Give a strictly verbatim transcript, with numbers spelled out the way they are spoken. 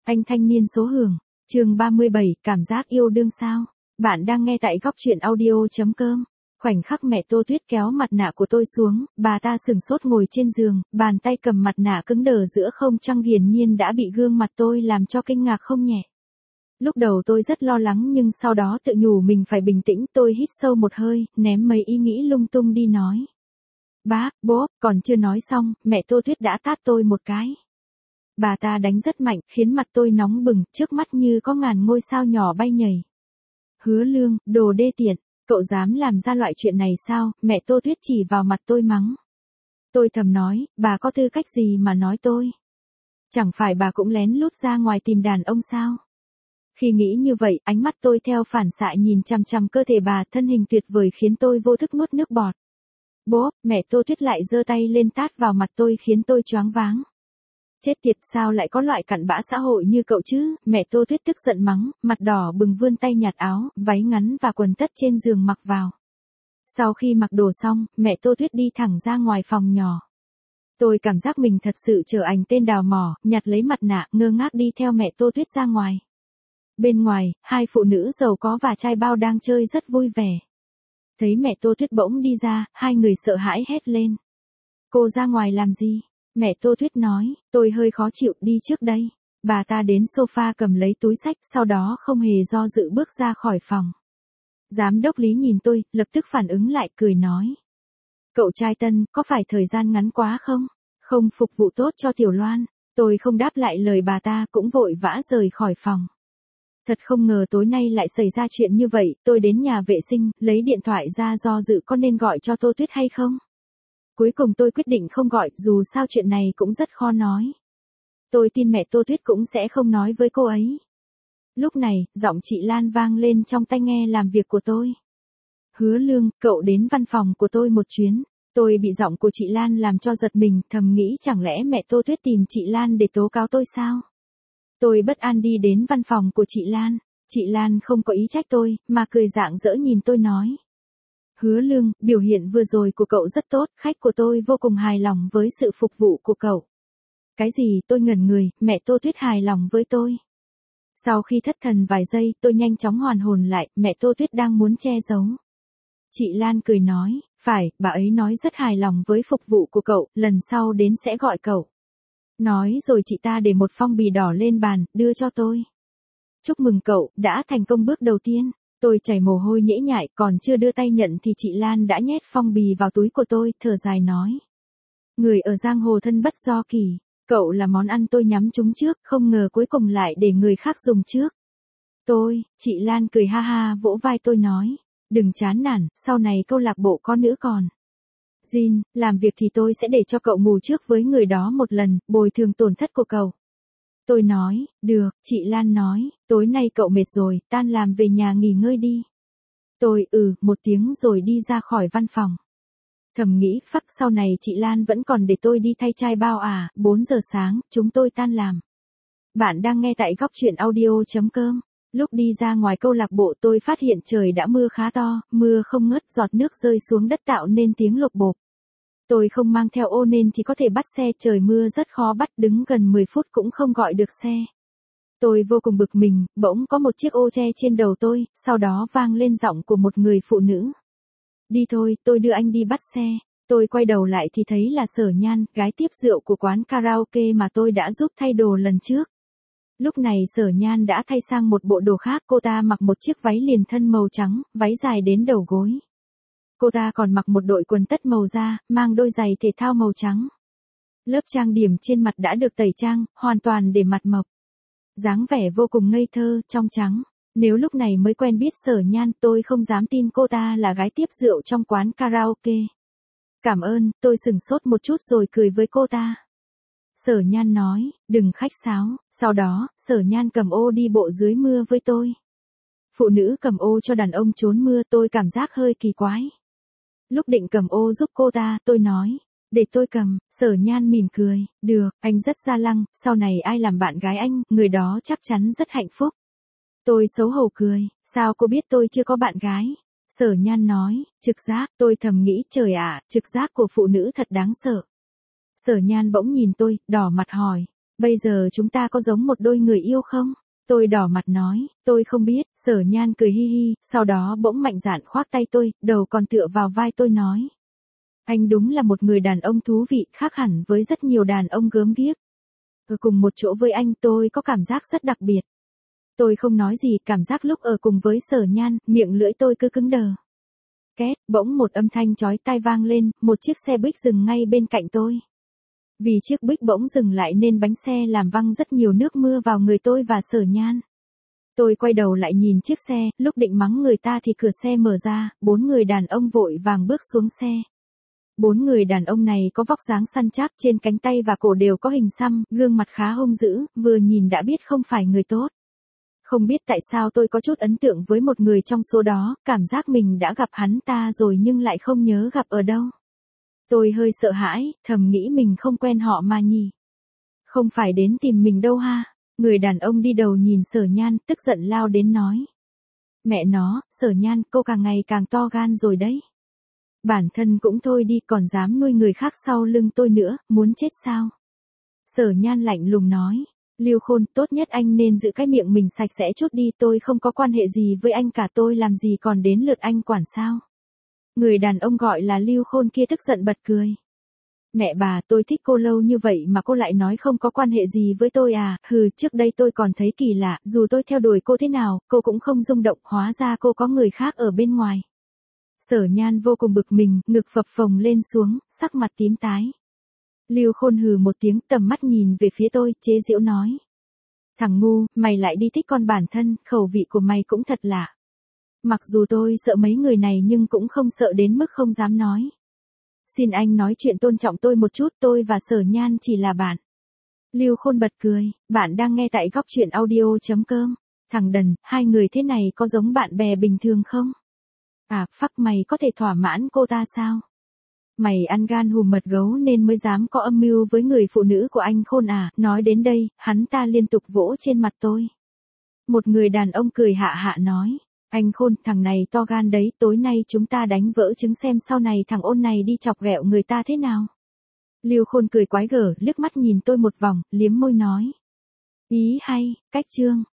Anh thanh niên số hưởng, chương ba mươi bảy, cảm giác yêu đương sao? Bạn đang nghe tại góc truyện audio.com. Khoảnh khắc mẹ Tô Tuyết kéo mặt nạ của tôi xuống, bà ta sừng sốt ngồi trên giường, bàn tay cầm mặt nạ cứng đờ giữa không trung hiển nhiên đã bị gương mặt tôi làm cho kinh ngạc không nhẹ. Lúc đầu tôi rất lo lắng nhưng sau đó tự nhủ mình phải bình tĩnh, tôi hít sâu một hơi, ném mấy ý nghĩ lung tung đi nói. Bác, bố, còn chưa nói xong, mẹ Tô Tuyết đã tát tôi một cái. Bà ta đánh rất mạnh, khiến mặt tôi nóng bừng, trước mắt như có ngàn ngôi sao nhỏ bay nhảy. Hứa Lương, đồ đê tiện, cậu dám làm ra loại chuyện này sao? Mẹ Tô Tuyết chỉ vào mặt tôi mắng. Tôi thầm nói, bà có tư cách gì mà nói tôi? Chẳng phải bà cũng lén lút ra ngoài tìm đàn ông sao? Khi nghĩ như vậy, ánh mắt tôi theo phản xạ nhìn chằm chằm cơ thể bà, thân hình tuyệt vời khiến tôi vô thức nuốt nước bọt. Bố, mẹ Tô Tuyết lại giơ tay lên tát vào mặt tôi khiến tôi choáng váng. Chết tiệt, sao lại có loại cặn bã xã hội như cậu chứ? Mẹ Tô Tuyết tức giận mắng, mặt đỏ bừng vươn tay nhặt áo, váy ngắn và quần tất trên giường mặc vào. Sau khi mặc đồ xong, mẹ Tô Tuyết đi thẳng ra ngoài phòng nhỏ. Tôi cảm giác mình thật sự trở thành tên đào mỏ, nhặt lấy mặt nạ, ngơ ngác đi theo mẹ Tô Tuyết ra ngoài. Bên ngoài, hai phụ nữ giàu có và trai bao đang chơi rất vui vẻ. Thấy mẹ Tô Tuyết bỗng đi ra, hai người sợ hãi hét lên. Cô ra ngoài làm gì? Mẹ Tô Tuyết nói, tôi hơi khó chịu, đi trước đây. Bà ta đến sofa cầm lấy túi xách, sau đó không hề do dự bước ra khỏi phòng. Giám đốc Lý nhìn tôi, lập tức phản ứng lại, cười nói. Cậu trai tân, có phải thời gian ngắn quá không? Không phục vụ tốt cho Tiểu Loan. Tôi không đáp lại lời bà ta, cũng vội vã rời khỏi phòng. Thật không ngờ tối nay lại xảy ra chuyện như vậy, tôi đến nhà vệ sinh, lấy điện thoại ra do dự có nên gọi cho Tô Tuyết hay không? Cuối cùng tôi quyết định không gọi, dù sao chuyện này cũng rất khó nói. Tôi tin mẹ Tô Tuyết cũng sẽ không nói với cô ấy. Lúc này, giọng chị Lan vang lên trong tai nghe làm việc của tôi. Hứa Lương, cậu đến văn phòng của tôi một chuyến. Tôi bị giọng của chị Lan làm cho giật mình, thầm nghĩ chẳng lẽ mẹ Tô Tuyết tìm chị Lan để tố cáo tôi sao? Tôi bất an đi đến văn phòng của chị Lan. Chị Lan không có ý trách tôi, mà cười rạng rỡ nhìn tôi nói. Hứa Lương, biểu hiện vừa rồi của cậu rất tốt, khách của tôi vô cùng hài lòng với sự phục vụ của cậu. Cái gì? Tôi ngẩn người, mẹ Tô Tuyết hài lòng với tôi. Sau khi thất thần vài giây, tôi nhanh chóng hoàn hồn lại, mẹ Tô Tuyết đang muốn che giấu. Chị Lan cười nói, phải, bà ấy nói rất hài lòng với phục vụ của cậu, lần sau đến sẽ gọi cậu. Nói rồi chị ta để một phong bì đỏ lên bàn, đưa cho tôi. Chúc mừng cậu, đã thành công bước đầu tiên. Tôi chảy mồ hôi nhễ nhại, còn chưa đưa tay nhận thì chị Lan đã nhét phong bì vào túi của tôi, thở dài nói. Người ở giang hồ thân bất do kỳ, cậu là món ăn tôi nhắm trúng trước, không ngờ cuối cùng lại để người khác dùng trước. Tôi, chị Lan cười ha ha vỗ vai tôi nói, đừng chán nản, sau này câu lạc bộ có nữ còn. Jin, làm việc thì tôi sẽ để cho cậu ngủ trước với người đó một lần, bồi thường tổn thất của cậu. Tôi nói, được, chị Lan nói, tối nay cậu mệt rồi, tan làm về nhà nghỉ ngơi đi. Tôi, ừ, một tiếng rồi đi ra khỏi văn phòng. Thầm nghĩ, phắc sau này chị Lan vẫn còn để tôi đi thay chai bao à, bốn giờ sáng, chúng tôi tan làm. Bạn đang nghe tại góc truyện audio.com. Lúc đi ra ngoài câu lạc bộ tôi phát hiện trời đã mưa khá to, mưa không ngớt, giọt nước rơi xuống đất tạo nên tiếng lộp bộp. Tôi không mang theo ô nên chỉ có thể bắt xe, trời mưa rất khó bắt, đứng gần mười phút cũng không gọi được xe. Tôi vô cùng bực mình, bỗng có một chiếc ô che trên đầu tôi, sau đó vang lên giọng của một người phụ nữ. Đi thôi, tôi đưa anh đi bắt xe. Tôi quay đầu lại thì thấy là Sở Nhan, gái tiếp rượu của quán karaoke mà tôi đã giúp thay đồ lần trước. Lúc này Sở Nhan đã thay sang một bộ đồ khác, cô ta mặc một chiếc váy liền thân màu trắng, váy dài đến đầu gối. Cô ta còn mặc một đội quần tất màu da, mang đôi giày thể thao màu trắng. Lớp trang điểm trên mặt đã được tẩy trang, hoàn toàn để mặt mộc. Dáng vẻ vô cùng ngây thơ, trong trắng. Nếu lúc này mới quen biết Sở Nhan, tôi không dám tin cô ta là gái tiếp rượu trong quán karaoke. Cảm ơn, tôi sửng sốt một chút rồi cười với cô ta. Sở Nhan nói, đừng khách sáo, sau đó, Sở Nhan cầm ô đi bộ dưới mưa với tôi. Phụ nữ cầm ô cho đàn ông trốn mưa, tôi cảm giác hơi kỳ quái. Lúc định cầm ô giúp cô ta, tôi nói, để tôi cầm. Sở Nhan mỉm cười, được, anh rất ga lăng, sau này ai làm bạn gái anh, người đó chắc chắn rất hạnh phúc. Tôi xấu hổ cười, sao cô biết tôi chưa có bạn gái? Sở Nhan nói, trực giác, tôi thầm nghĩ trời ạ, trực giác của phụ nữ thật đáng sợ. Sở Nhan bỗng nhìn tôi, đỏ mặt hỏi, Bây giờ chúng ta có giống một đôi người yêu không? Tôi đỏ mặt nói, tôi không biết. Sở Nhan cười hi hi, sau đó bỗng mạnh dạn khoác tay tôi, đầu còn tựa vào vai tôi nói. Anh đúng là một người đàn ông thú vị, khác hẳn với rất nhiều đàn ông gớm ghiếc. Ở cùng một chỗ với anh tôi có cảm giác rất đặc biệt. Tôi không nói gì, cảm giác lúc ở cùng với Sở Nhan, miệng lưỡi tôi cứ cứng đờ. Két, bỗng một âm thanh chói tai vang lên, một chiếc xe buýt dừng ngay bên cạnh tôi. Vì chiếc buýt bỗng dừng lại nên bánh xe làm văng rất nhiều nước mưa vào người tôi và Sở Nhan. Tôi quay đầu lại nhìn chiếc xe, lúc định mắng người ta thì cửa xe mở ra, bốn người đàn ông vội vàng bước xuống xe. Bốn người đàn ông này có vóc dáng săn chắc, trên cánh tay và cổ đều có hình xăm, gương mặt khá hung dữ, vừa nhìn đã biết không phải người tốt. Không biết tại sao tôi có chút ấn tượng với một người trong số đó, cảm giác mình đã gặp hắn ta rồi nhưng lại không nhớ gặp ở đâu. Tôi hơi sợ hãi, thầm nghĩ mình không quen họ mà nhỉ. Không phải đến tìm mình đâu ha. Người đàn ông đi đầu nhìn Sở Nhan, tức giận lao đến nói. Mẹ nó, Sở Nhan, cô càng ngày càng to gan rồi đấy. Bản thân cũng thôi đi, còn dám nuôi người khác sau lưng tôi nữa, muốn chết sao? Sở Nhan lạnh lùng nói. Lưu Khôn, tốt nhất anh nên giữ cái miệng mình sạch sẽ chút đi, tôi không có quan hệ gì với anh cả, tôi làm gì còn đến lượt anh quản sao? Người đàn ông gọi là Lưu Khôn kia tức giận bật cười. Mẹ bà, tôi thích cô lâu như vậy mà cô lại nói không có quan hệ gì với tôi à, hừ, trước đây tôi còn thấy kỳ lạ, dù tôi theo đuổi cô thế nào, cô cũng không rung động, hóa ra cô có người khác ở bên ngoài. Sở Nhan vô cùng bực mình, ngực phập phồng lên xuống, sắc mặt tím tái. Lưu Khôn hừ một tiếng, tầm mắt nhìn về phía tôi, chế giễu nói. Thằng ngu, mày lại đi thích con bản thân, khẩu vị của mày cũng thật lạ. Mặc dù tôi sợ mấy người này nhưng cũng không sợ đến mức không dám nói. Xin anh nói chuyện tôn trọng tôi một chút, tôi và Sở Nhan chỉ là bạn. Lưu Khôn bật cười, bạn đang nghe tại góc truyện audio chấm com. Thằng đần, hai người thế này có giống bạn bè bình thường không? À, phắc, mày có thể thỏa mãn cô ta sao? Mày ăn gan hùm mật gấu nên mới dám có âm mưu với người phụ nữ của anh Khôn à? Nói đến đây, hắn ta liên tục vỗ trên mặt tôi. Một người đàn ông cười hạ hạ nói. Anh Khôn, thằng này to gan đấy, tối nay chúng ta đánh vỡ trứng xem sau này thằng ôn này đi chọc ghẹo người ta thế nào. Lưu Khôn cười quái gở, liếc mắt nhìn tôi một vòng, liếm môi nói. Ý hay, cách chương.